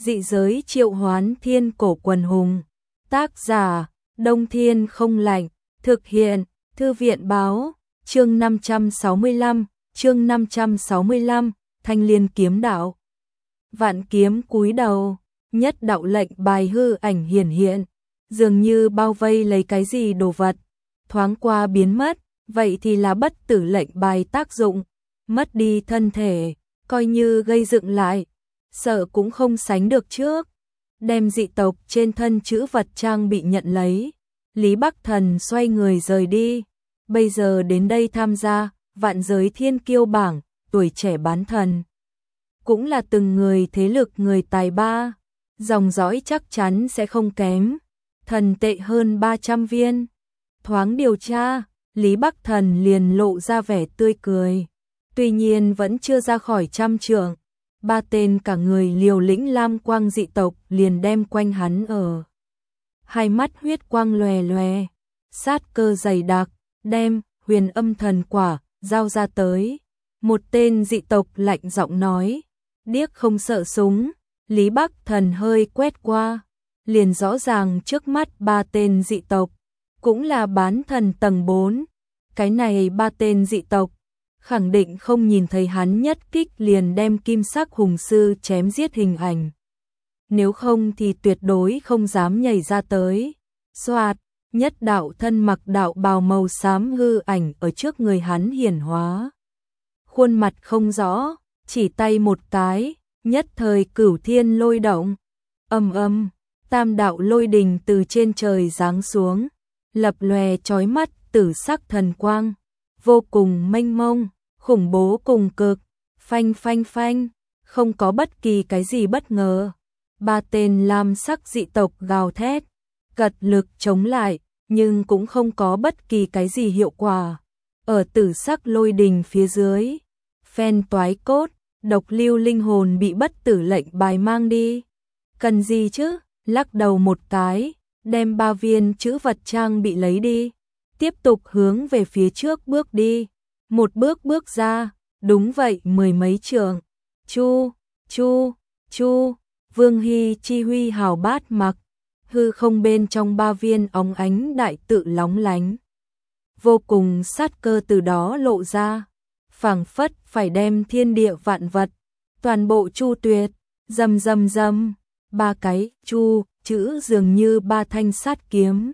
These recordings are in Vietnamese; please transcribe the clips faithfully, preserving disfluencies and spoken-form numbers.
Dị giới triệu hoán thiên cổ quần hùng. Tác giả, Đông Thiên không lạnh. Thực hiện, Thư viện báo. Chương năm trăm sáu mươi lăm, chương năm trăm sáu mươi lăm, Thanh Liên kiếm đạo. Vạn kiếm cúi đầu, nhất đạo lệnh bài hư ảnh hiển hiện, dường như bao vây lấy cái gì đồ vật, thoáng qua biến mất, vậy thì là bất tử lệnh bài tác dụng, mất đi thân thể, coi như gây dựng lại, sợ cũng không sánh được trước. Đem dị tộc trên thân chữ vật trang bị nhận lấy, Lý Bắc Thần xoay người rời đi, bây giờ đến đây tham gia vạn giới thiên kiêu bảng, tuổi trẻ bán thần. Cũng là từng người thế lực người tài ba, dòng dõi chắc chắn sẽ không kém, thần tệ hơn ba trăm viên. Thoáng điều tra, Lý Bắc Thần liền lộ ra vẻ tươi cười, tuy nhiên vẫn chưa ra khỏi trăm trượng. Ba tên cả người liều lĩnh lam quang dị tộc liền đem quanh hắn ở. Hai mắt huyết quang lòe lòe, sát cơ dày đặc, đem huyền âm thần quả giao ra tới. Một tên dị tộc lạnh giọng nói, điếc không sợ súng. Lý Bắc Thần hơi quét qua, liền rõ ràng trước mắt ba tên dị tộc, cũng là bán thần tầng bốn. Cái này ba tên dị tộc, khẳng định không nhìn thấy hắn nhất kích liền đem kim sắc hùng sư chém giết hình ảnh. Nếu không thì tuyệt đối không dám nhảy ra tới. Xoạt, nhất đạo thân mặc đạo bào màu xám hư ảnh ở trước người hắn hiển hóa. Khuôn mặt không rõ, chỉ tay một cái, nhất thời cửu thiên lôi động. Ầm ầm, tam đạo lôi đình từ trên trời giáng xuống, lập lòe chói mắt tử sắc thần quang, vô cùng mênh mông, khủng bố cùng cực. Phanh phanh phanh, không có bất kỳ cái gì bất ngờ. Ba tên lam sắc dị tộc gào thét, cật lực chống lại, nhưng cũng không có bất kỳ cái gì hiệu quả. Ở tử sắc lôi đình phía dưới, phen toái cốt, độc lưu linh hồn bị bất tử lệnh bài mang đi. Cần gì chứ? Lắc đầu một cái, đem ba viên chữ vật trang bị lấy đi, tiếp tục hướng về phía trước bước đi. Một bước bước ra, đúng vậy mười mấy trượng. Chu, chu, chu, Vương Hy chi huy hào bát mặc, hư không bên trong ba viên óng ánh đại tự lóng lánh. Vô cùng sát cơ từ đó lộ ra, phảng phất phải đem thiên địa vạn vật, toàn bộ chu tuyệt. Rầm rầm rầm, ba cái chu chữ dường như ba thanh sát kiếm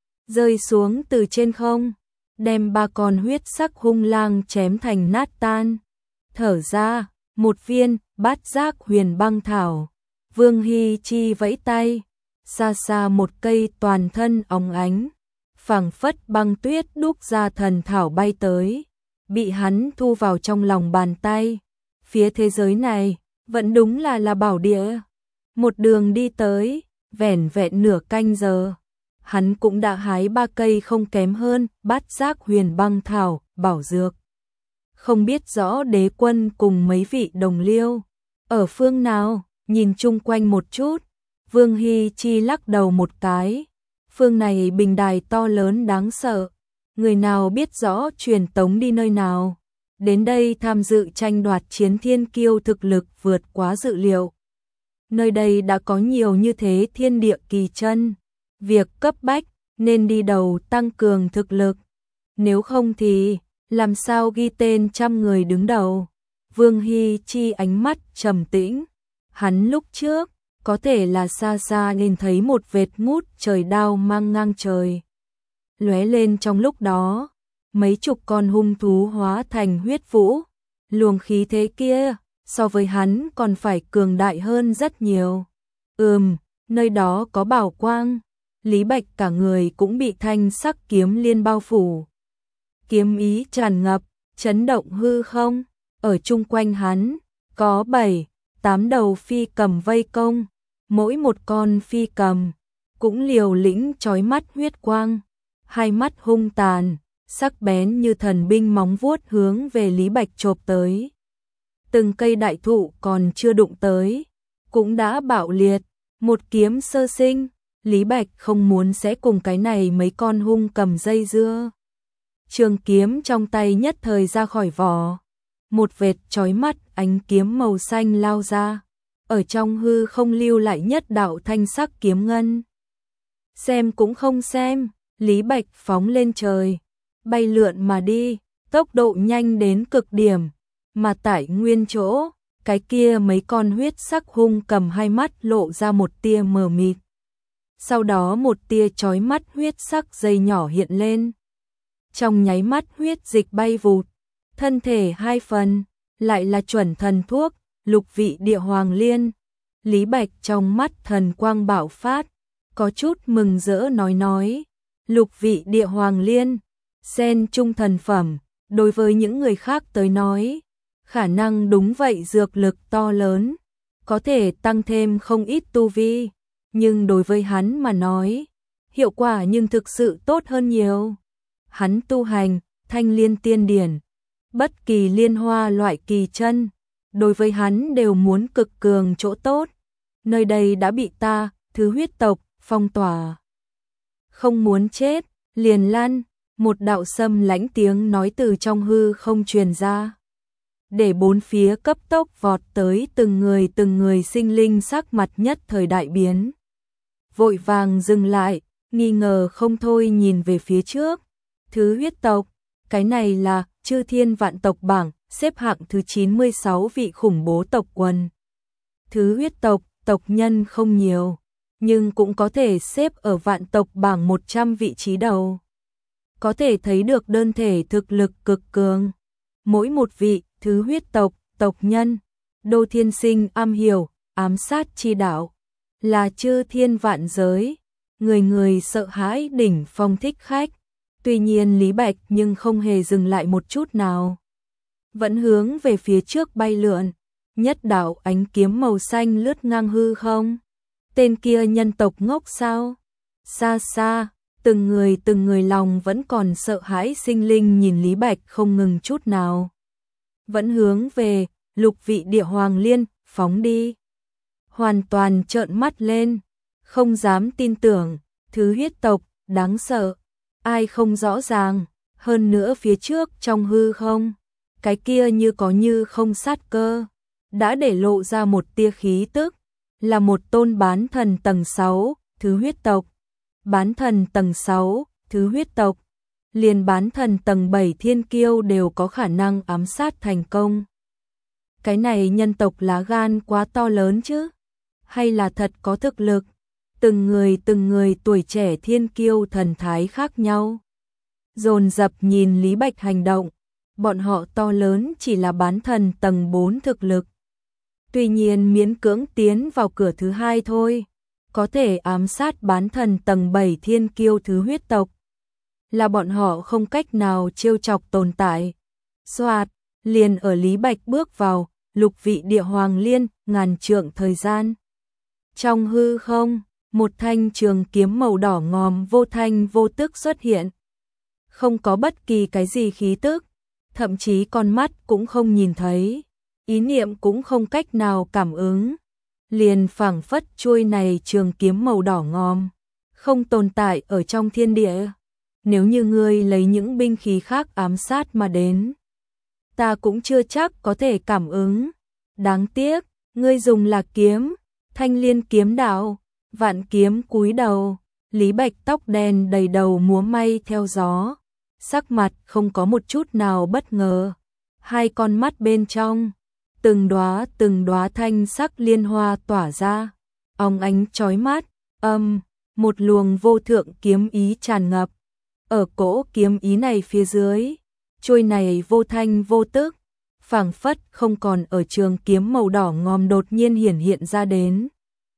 rơi xuống từ trên không, đem ba con huyết sắc hung lang chém thành nát tan. Thở ra, một viên bát giác huyền băng thảo, Vương Hy chi vẫy tay, xa xa một cây toàn thân óng ánh, phảng phất băng tuyết đúc ra thần thảo bay tới, bị hắn thu vào trong lòng bàn tay. Phía thế giới này, vẫn đúng là là bảo địa. Một đường đi tới, vẻn vẹn nửa canh giờ, hắn cũng đã hái ba cây không kém hơn bát giác huyền băng thảo, bảo dược. Không biết rõ đế quân cùng mấy vị đồng liêu ở phương nào, nhìn chung quanh một chút, Vương Hy chi lắc đầu một cái. Phương này bình đài to lớn đáng sợ, người nào biết rõ truyền tống đi nơi nào. Đến đây tham dự tranh đoạt chiến thiên kiêu thực lực vượt quá dự liệu. Nơi đây đã có nhiều như thế thiên địa kỳ chân, việc cấp bách nên đi đầu tăng cường thực lực. Nếu không thì làm sao ghi tên trăm người đứng đầu. Vương Hy chi ánh mắt trầm tĩnh, hắn lúc trước có thể là xa xa nhìn thấy một vệt ngút trời đao mang ngang trời, lóe lên trong lúc đó, mấy chục con hung thú hóa thành huyết vũ. Luồng khí thế kia so với hắn còn phải cường đại hơn rất nhiều. Ừm, nơi đó có bảo quang. Lý Bạch cả người cũng bị thanh sắc kiếm liên bao phủ, kiếm ý tràn ngập, chấn động hư không. Ở chung quanh hắn có bảy, tám đầu phi cầm vây công, mỗi một con phi cầm cũng liều lĩnh chói mắt huyết quang, hai mắt hung tàn, sắc bén như thần binh móng vuốt hướng về Lý Bạch chộp tới. Từng cây đại thụ còn chưa đụng tới, cũng đã bạo liệt. Một kiếm sơ sinh, Lý Bạch không muốn sẽ cùng cái này mấy con hung cầm dây dưa. Trường kiếm trong tay nhất thời ra khỏi vỏ, một vệt chói mắt ánh kiếm màu xanh lao ra, ở trong hư không lưu lại nhất đạo thanh sắc kiếm ngân. Xem cũng không xem, Lý Bạch phóng lên trời, bay lượn mà đi, tốc độ nhanh đến cực điểm, mà tại nguyên chỗ, cái kia mấy con huyết sắc hung cầm hai mắt lộ ra một tia mờ mịt. Sau đó một tia chói mắt huyết sắc dây nhỏ hiện lên. Trong nháy mắt huyết dịch bay vụt, thân thể hai phần, lại là chuẩn thần thuốc, lục vị địa hoàng liên. Lý Bạch trong mắt thần quang bạo phát, có chút mừng rỡ nói nói, lục vị địa hoàng liên, sen trung thần phẩm, đối với những người khác tới nói, khả năng đúng vậy dược lực to lớn, có thể tăng thêm không ít tu vi, nhưng đối với hắn mà nói, hiệu quả nhưng thực sự tốt hơn nhiều. Hắn tu hành, thanh liên tiên điển, bất kỳ liên hoa loại kỳ chân, đối với hắn đều muốn cực cường chỗ tốt. Nơi đây đã bị ta, thứ huyết tộc, phong tỏa. Không muốn chết, liền lăn, một đạo sâm lãnh tiếng nói từ trong hư không truyền ra. Để bốn phía cấp tốc vọt tới từng người từng người sinh linh sắc mặt nhất thời đại biến. Vội vàng dừng lại, nghi ngờ không thôi nhìn về phía trước. Thứ huyết tộc, cái này là chư thiên vạn tộc bảng, xếp hạng thứ chín mươi sáu vị khủng bố tộc quần. Thứ huyết tộc, tộc nhân không nhiều, nhưng cũng có thể xếp ở vạn tộc bảng một trăm vị trí đầu. Có thể thấy được đơn thể thực lực cực cường. Mỗi một vị thứ huyết tộc, tộc nhân, Đô Thiên Sinh am hiểu, ám sát chi đạo, là chư thiên vạn giới, người người sợ hãi đỉnh phong thích khách. Tuy nhiên Lý Bạch nhưng không hề dừng lại một chút nào, vẫn hướng về phía trước bay lượn, nhất đạo ánh kiếm màu xanh lướt ngang hư không. Tên kia nhân tộc ngốc sao? Xa xa, từng người từng người lòng vẫn còn sợ hãi sinh linh nhìn Lý Bạch không ngừng chút nào. Vẫn hướng về lục vị địa hoàng liên, phóng đi. Hoàn toàn trợn mắt lên, không dám tin tưởng, thứ huyết tộc, đáng sợ. Ai không rõ ràng, hơn nữa phía trước trong hư không, cái kia như có như không sát cơ, đã để lộ ra một tia khí tức, là một tôn bán thần tầng sáu, thứ huyết tộc. Bán thần tầng sáu, thứ huyết tộc, liền bán thần tầng bảy thiên kiêu đều có khả năng ám sát thành công. Cái này nhân tộc lá gan quá to lớn chứ, hay là thật có thực lực? Từng người từng người tuổi trẻ thiên kiêu thần thái khác nhau, dồn dập nhìn Lý Bạch hành động, bọn họ to lớn chỉ là bán thần tầng bốn thực lực. Tuy nhiên miễn cưỡng tiến vào cửa thứ hai thôi, có thể ám sát bán thần tầng bảy thiên kiêu thứ huyết tộc, là bọn họ không cách nào trêu chọc tồn tại. Soạt, liền ở Lý Bạch bước vào lục vị địa hoàng liên, ngàn trượng thời gian. Trong hư không, một thanh trường kiếm màu đỏ ngòm vô thanh vô tức xuất hiện. Không có bất kỳ cái gì khí tức, thậm chí con mắt cũng không nhìn thấy, ý niệm cũng không cách nào cảm ứng. Liền phảng phất chuôi này trường kiếm màu đỏ ngòm, không tồn tại ở trong thiên địa. Nếu như ngươi lấy những binh khí khác ám sát mà đến, ta cũng chưa chắc có thể cảm ứng. Đáng tiếc, ngươi dùng là kiếm, thanh liên kiếm đạo. Vạn kiếm cúi đầu, Lý Bạch tóc đen đầy đầu múa may theo gió, sắc mặt không có một chút nào bất ngờ. Hai con mắt bên trong, từng đóa từng đóa thanh sắc liên hoa tỏa ra, óng ánh chói mắt, âm, một luồng vô thượng kiếm ý tràn ngập. Ở cỗ kiếm ý này phía dưới, chuôi này vô thanh vô tức, phảng phất không còn ở trường kiếm màu đỏ ngòm đột nhiên hiển hiện ra đến.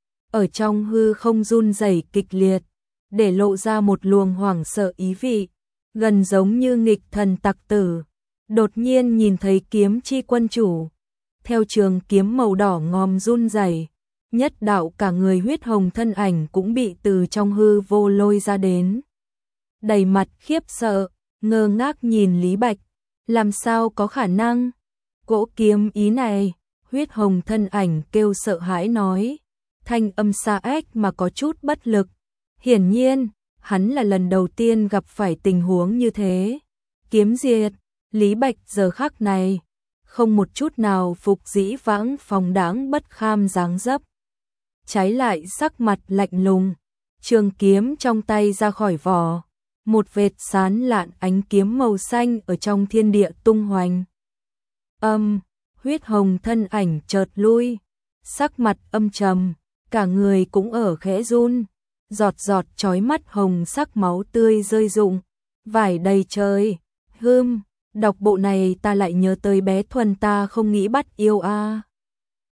Ở trong hư không run rẩy kịch liệt, để lộ ra một luồng hoảng sợ ý vị, gần giống như nghịch thần tặc tử, đột nhiên nhìn thấy kiếm chi quân chủ. Theo trường kiếm màu đỏ ngòm run rẩy, nhất đạo cả người huyết hồng thân ảnh cũng bị từ trong hư vô lôi ra đến. Đầy mặt khiếp sợ, ngơ ngác nhìn Lý Bạch, làm sao có khả năng? Cỗ kiếm ý này, huyết hồng thân ảnh kêu sợ hãi nói, thanh âm xa ếch mà có chút bất lực. Hiển nhiên, hắn là lần đầu tiên gặp phải tình huống như thế. Kiếm diệt, Lý Bạch giờ khắc này, không một chút nào phục dĩ vãng phóng đãng bất kham dáng dấp. Trái lại sắc mặt lạnh lùng, trường kiếm trong tay ra khỏi vỏ, một vệt sán lạn ánh kiếm màu xanh ở trong thiên địa tung hoành. Âm, huyết hồng thân ảnh chợt lui, sắc mặt âm trầm, cả người cũng ở khẽ run, giọt giọt chói mắt hồng sắc máu tươi rơi rụng, vải đầy trời. Hưm, đọc bộ này ta lại nhớ tới bé Thuần ta không nghĩ bắt yêu a. À.